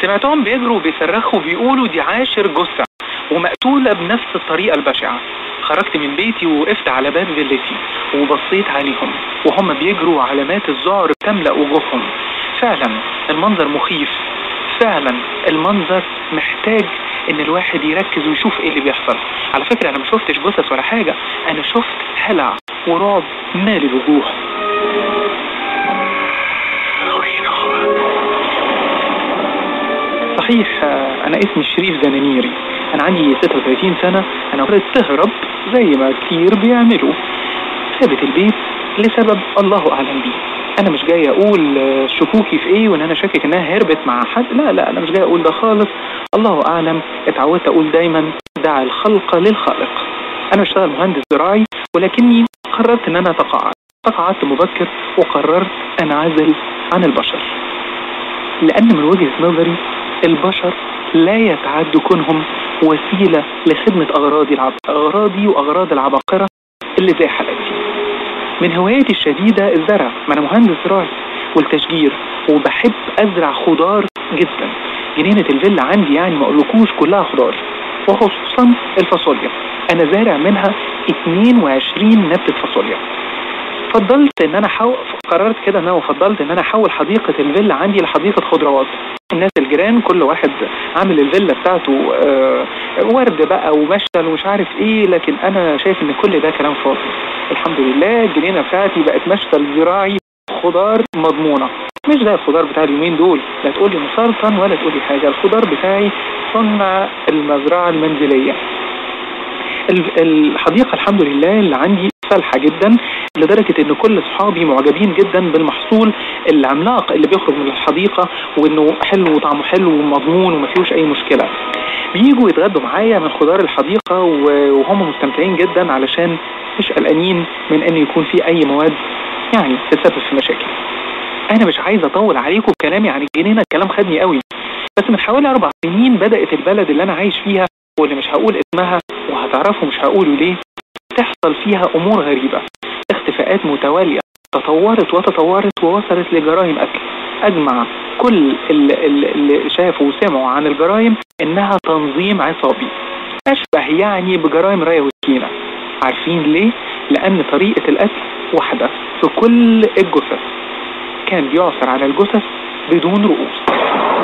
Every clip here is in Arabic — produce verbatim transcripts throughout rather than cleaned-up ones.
سمعتهم بيجروا بيصرخوا بيقولوا دي عاشر جثة ومقتولة بنفس الطريقة البشعة. خرجت من بيتي ووقفت على باب فيلتي وبصيت عليهم وهم بيجروا وعلامات الذعر تملأ وجوههم. فعلا المنظر مخيف، فعلا المنظر محتاج ان الواحد يركز ويشوف ايه اللي بيحصل. على فكرة انا ما شفتش جثث ولا حاجة، انا شفت هلع ورعب مال الوجوه. صحيح انا اسمي شريف زنانيري، انا عندي ستة وثلاثين سنة. انا قررت تهرب زي ما كتير بيعملوا، سابت البيت لسبب الله اعلم بيه. انا مش جاي اقول شكوكي في ايه وان انا شاكك انها هربت مع حد، لا لا انا مش جاي اقول ده خالص، الله اعلم. اتعودت اقول دايما دع الخلق للخالق. انا بشتغل مهندس زراعي ولكني قررت ان انا اتقاعد تقاعدت مبكر وقررت انعزل عن البشر، لان من وجهة نظري البشر لا يتعد كونهم وسيلة لخدمة أغراضي العب... أغراضي وأغراض العباقرة اللي زي حالتي. من هواياتي الشديدة الزرع، ما أنا مهندس زراعي، والتشجير، وبحب أزرع خضار جدا. جنينة الفيلا عندي يعني ما أقولكوش كلها خضار، وخصوصا الفاصوليا. أنا زارع منها اثنين وعشرين نبتة فاصوليا. فضلت ان انا حو... قررت كده ان انا فضلت ان انا احول حديقة الفيلا عندي لحديقة خضروات. الناس الجيران كل واحد عامل الفيلا بتاعته آه ورد بقى ومشتل ومش عارف ايه، لكن انا شايف ان كل ده كلام فاضي. الحمد لله الجنينة بتاعتي بقت مشتل زراعي خضار مضمونة. مش ده الخضار بتاع اليومين دول، لا تقولي مسرطن ولا تقولي حاجة. الخضار بتاعي صنع المزرعة المنزلية. الحديقة الحمد لله اللي عندي صالحة جدا، لدرجة ان كل اصحابي معجبين جدا بالمحصول العملاق اللي بيخرج من الحديقة، وانه حلو وطعمه حلو ومضمون وما فيهوش اي مشكلة. بييجوا يتغدوا معايا من خضار الحديقة وهم مستمتعين جدا، علشان مش قلقانين من ان يكون في اي مواد يعني تسبب في مشاكل. انا مش عايز اطول عليكم بكلامي عن الجنينة، الكلام خدني قوي. بس من حوالي اربع سنين بدأت البلد اللي انا عايش فيها واللي مش هقول اسمها وهتعرفوا مش هقوله ليه تحصل فيها امور غريبة. اختفاءات متوالية تطورت وتطورت ووصلت لجرائم قتل. اجمع كل اللي, اللي شافوا وسمعوا عن الجرائم انها تنظيم عصابي، اشبه يعني بجرائم راية وسكينة. عارفين ليه؟ لان طريقة القتل واحدة في كل الجثث، كان بيعثر على الجثث بدون رؤوس.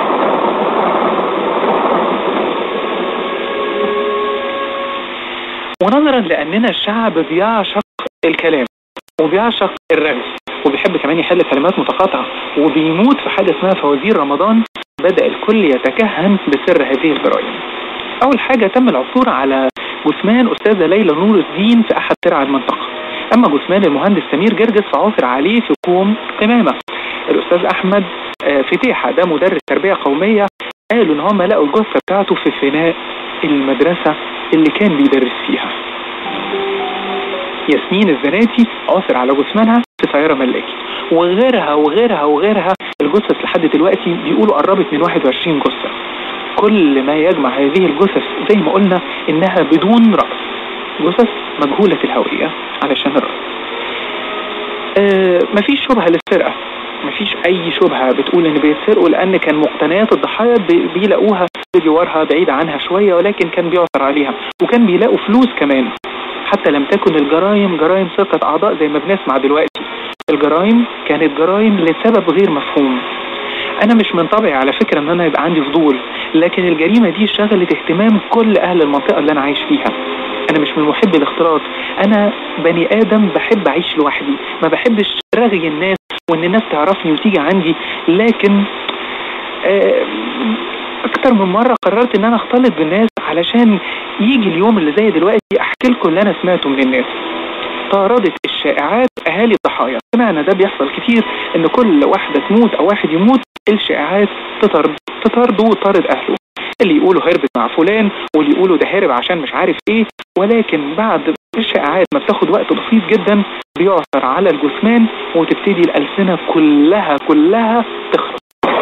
ونظرا لأننا الشعب بيعشق الكلام وبيعشق الرغي وبيحب كمان يحل كلمات متقاطعة وبيموت في حاجة اسمها فوازير رمضان، بدأ الكل يتكهن بسر هذه الجرائم. أول حاجة تم العثور على جثمان أستاذة ليلى نور الدين في أحد ترع المنطقة. أما جثمان المهندس سمير جرجس فعثر عليه في كوم قمامة. الأستاذ أحمد فتيحة ده مدرس تربية قومية، قالوا إن هم لقوا الجثة بتاعته في فناء المدرسة اللي كان بيدرس فيها. ياسمين الزناتي عثر على جثمانها في سيارة ملاكي، وغيرها وغيرها وغيرها. الجثث لحد دلوقتي بيقولوا قربت من واحد وعشرين جثة. كل ما يجمع هذه الجثث زي ما قلنا انها بدون رأس، جثث مجهولة الهوية علشان الرأس. آه مفيش شبهة للسرقة، مفيش اي شبهة بتقول ان بيتسرقوا، لان كان مقتنيات الضحايا بيلاقوها بجوارها بعيدة عنها شوية، ولكن كان بيعثر عليها وكان بيلاقوا فلوس كمان. حتى لم تكن الجرائم جرائم سرقة اعضاء زي ما بنسمع دلوقتي، الجرائم كانت جرائم لسبب غير مفهوم. انا مش من طبعي على فكرة ان انا يبقى عندي فضول، لكن الجريمة دي شغلت اهتمام كل اهل المنطقة اللي انا عايش فيها. انا مش من محب الاختلاط، انا بني ادم بحب اعيش لوحدي، ما بحبش رغي الناس وان الناس تعرفني وتيجي عندي. لكن اكتر من مرة قررت ان انا اختلط بالناس علشان يجي اليوم اللي زي دلوقتي احكي لكم اللي انا سمعته من الناس. طاردت الشائعات اهالي الضحايا. سمعنا ده بيحصل كتير، ان كل واحدة تموت او واحد يموت الشائعات تطرد تطرده وتطرد اهله، اللي يقولوا هربت مع فلان واللي يقولوا ده هرب عشان مش عارف ايه. ولكن بعد الشائعات ما بتاخد وقت بسيط جدا بيعثر على الجثمان وتبتدي الألسنة كلها كلها تخرج.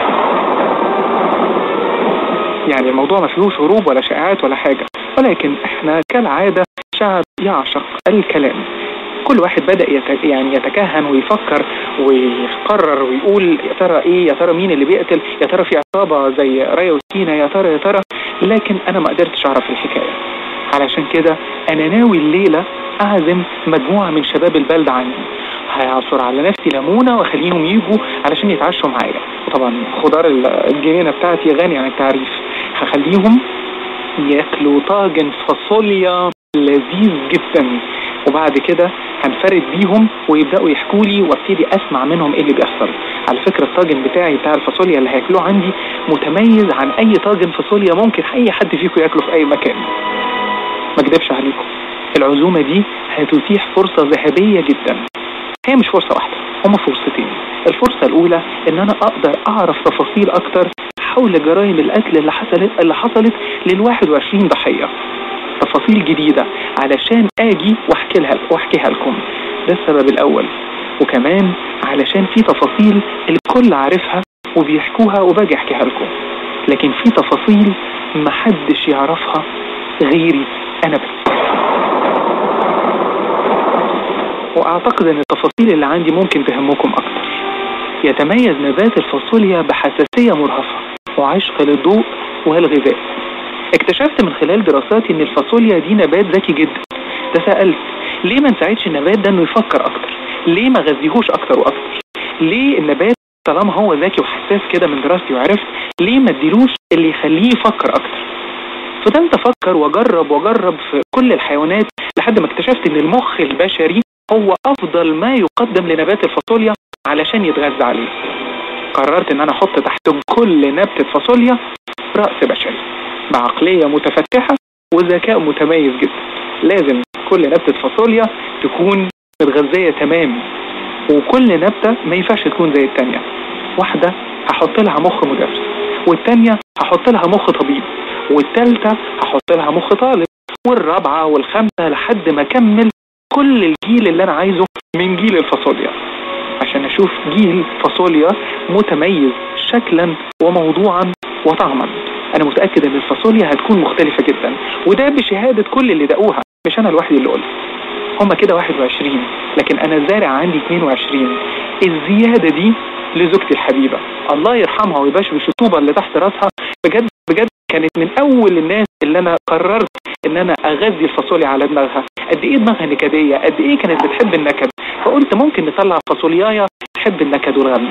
يعني الموضوع ما فيهوش هروب ولا شائعات ولا حاجة، ولكن احنا كالعادة شعب يعشق الكلام. كل واحد بدأ يت... يعني يتكهن ويفكر ويقرر ويقول يا ترى ايه، يا ترى مين اللي بيقتل، يا ترى في عصابة زي رايا وسكينة، يا ترى يا ترى لكن انا ما قدرتش اعرف الحكاية. علشان كده انا ناوي الليلة اعزم مجموعة من شباب البلد عندي، هيعصر على نفسي ليمونة واخليهم يجوا علشان يتعشوا معايا، وطبعا خضار الجنينة بتاعتي غني عن التعريف. هخليهم ياكلوا طاجن فاصوليا لذيذ جدا، وبعد كده هنفرد بيهم ويبدأوا يحكوا لي وابتدي اسمع منهم ايه اللي بيحصل. على فكرة الطاجن بتاعي بتاع الفاصوليا اللي هياكلوه عندي متميز عن اي طاجن فاصوليا ممكن اي حد فيكم ياكله في اي مكان. ما اكدبش عليكم، العزومة دي هتتيح فرصة ذهبية جدا. هي مش فرصة واحدة، هما فرصتين. الفرصة الاولى ان انا اقدر اعرف تفاصيل اكتر حول جرائم القتل اللي حصلت اللي حصلت للواحد وعشرين ضحية، تفاصيل جديدة علشان اجي واحكيها واحكيها لكم. ده السبب الاول. وكمان علشان في تفاصيل الكل عارفها وبيحكوها وباجي احكيها لكم، لكن في تفاصيل محدش يعرفها غيري انا بس. واعتقد ان التفاصيل اللي عندي ممكن تهمكم اكتر. يتميز نبات الفاصوليا بحساسية مرهفة وعشق للضوء والغذاء. اكتشفت من خلال دراساتي ان الفاصوليا دي نبات ذكي جدا. تسألت ليه ما نساعدش النبات ده انه يفكر اكتر؟ ليه ما غذيهوش اكتر واكتر؟ ليه النبات طالما هو ذكي وحساس كده من دراستي وعرفت ليه ما اديلوش اللي يخليه يفكر اكتر؟ فضلت افكر واجرب واجرب في كل الحيوانات لحد ما اكتشفت ان المخ البشري هو افضل ما يقدم لنبات الفاصوليا علشان يتغذى عليه. قررت ان انا احط تحت كل نبتة فاصوليا رأس بشري بعقلية متفتحة وذكاء متميز جدا. لازم كل نبتة فاصوليا تكون متغذية تمام، وكل نبتة ما ينفعش تكون زي التانية. واحدة هحط لها مخ مدرس، والتانية هحط لها مخ طبيب، والتالتة هحط لها مخ طالب، والرابعة والخامسة لحد ما اكمل كل الجيل اللي انا عايزه من جيل الفاصوليا، عشان اشوف جيل فاصوليا متميز شكلا وموضوعا وطعما. انا متأكد ان الفاصوليا هتكون مختلفة جدا، وده بشهادة كل اللي دقوها، مش انا الوحيد اللي قلت. هما كده واحد وعشرين، لكن انا زارع عندي اتنين وعشرين. الزيادة دي لزوجتي الحبيبة الله يرحمها ويبشبش الطوبة اللي تحت راسها. بجد بجد كانت من اول الناس اللي انا قررت ان انا اغذي الفاصوليا على دماغها. قد ايه دماغها نكدية، قد ايه كانت بتحب النكد، فقلت ممكن نطلع فاصوليايا تحب النكد والغم.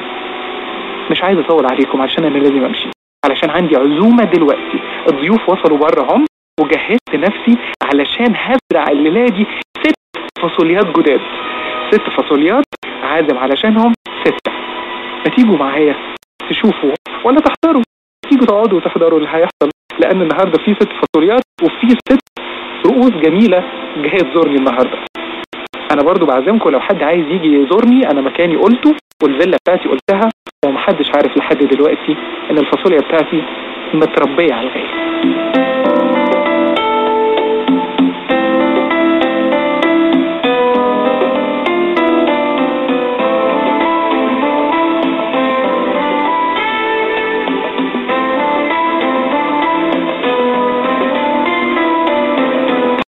مش عايز اطول عليكم عشان انا لازم امشي، علشان عندي عزومة دلوقتي. الضيوف وصلوا بره هم، وجهزت نفسي علشان هزرع الليلة دي ست فاصوليات جداد. ست فاصوليات عازم علشانهم ستة. ما تيجوا معايا تشوفوا ولا تحضروا، تيجوا تقعدوا وتحضروا اللي هيحصل، لان النهاردة في ست فاصوليات وفي ست رؤوس جميلة جاية تزورني النهاردة. انا برضو بعزمكم لو حد عايز يجي يزورني، انا مكاني قلته والفيلا بتاعتي قلتها، ومحدش عارف لحد دلوقتي ان الفاصوليا بتاعتي متربية على الغاية.